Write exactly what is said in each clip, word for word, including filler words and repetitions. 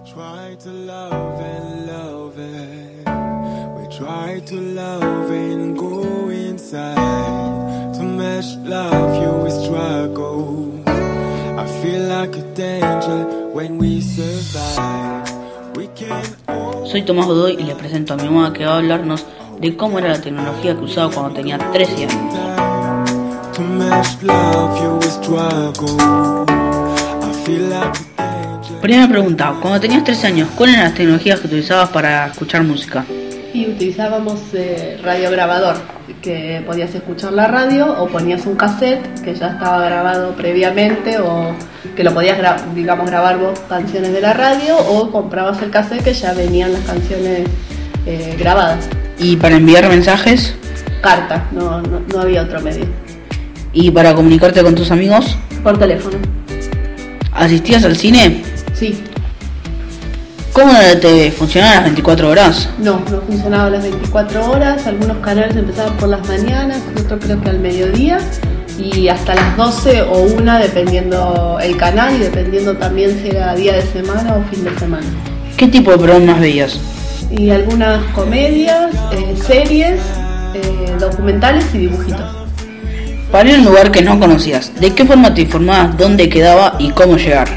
try to love and love it. We try to love and go inside. To match love, you will struggle. I feel like a danger when we survive. We can all... Soy Tomás Godoy y les presento a mi mamá, que va a hablarnos de cómo era la tecnología que usaba cuando tenía trece años. To match love, you will struggle. I feel like a danger. Primera pregunta, cuando tenías trece años, ¿cuáles eran las tecnologías que utilizabas para escuchar música? Y utilizábamos eh, radiograbador, que podías escuchar la radio o ponías un cassette que ya estaba grabado previamente o que lo podías gra- digamos grabar vos canciones de la radio, o comprabas el cassette que ya venían las canciones eh, grabadas. ¿Y para enviar mensajes? Carta, no, no, no había otro medio. ¿Y para comunicarte con tus amigos? Por teléfono. ¿Asistías al cine? Sí. ¿Cómo era la T V? ¿Funcionaba las veinticuatro horas? No, no funcionaba las veinticuatro horas, algunos canales empezaban por las mañanas, otros creo que al mediodía, y hasta las doce o una dependiendo el canal y dependiendo también si era día de semana o fin de semana. ¿Qué tipo de programas veías? Y algunas comedias, eh, series, eh, documentales y dibujitos. Para ir a un lugar que no conocías, ¿de qué forma te informabas dónde quedaba y cómo llegar?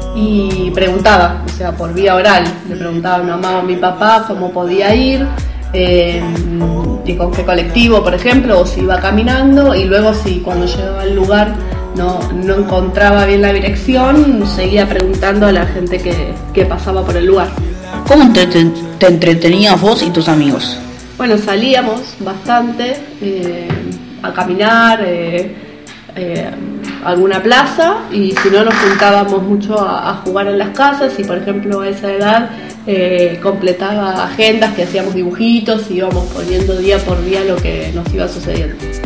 Y preguntaba, o sea, por vía oral, le preguntaba a mi mamá o a mi papá cómo podía ir, eh, y con qué colectivo, por ejemplo, o si iba caminando, y luego si cuando llegaba al lugar no, no encontraba bien la dirección, seguía preguntando a la gente que, que pasaba por el lugar. ¿Cómo te, te, te entretenías vos y tus amigos? Bueno, salíamos bastante eh, a caminar, eh, eh, a alguna plaza, y si no nos juntábamos mucho a, a jugar en las casas, y por ejemplo a esa edad eh, completaba agendas que hacíamos dibujitos y íbamos poniendo día por día lo que nos iba sucediendo.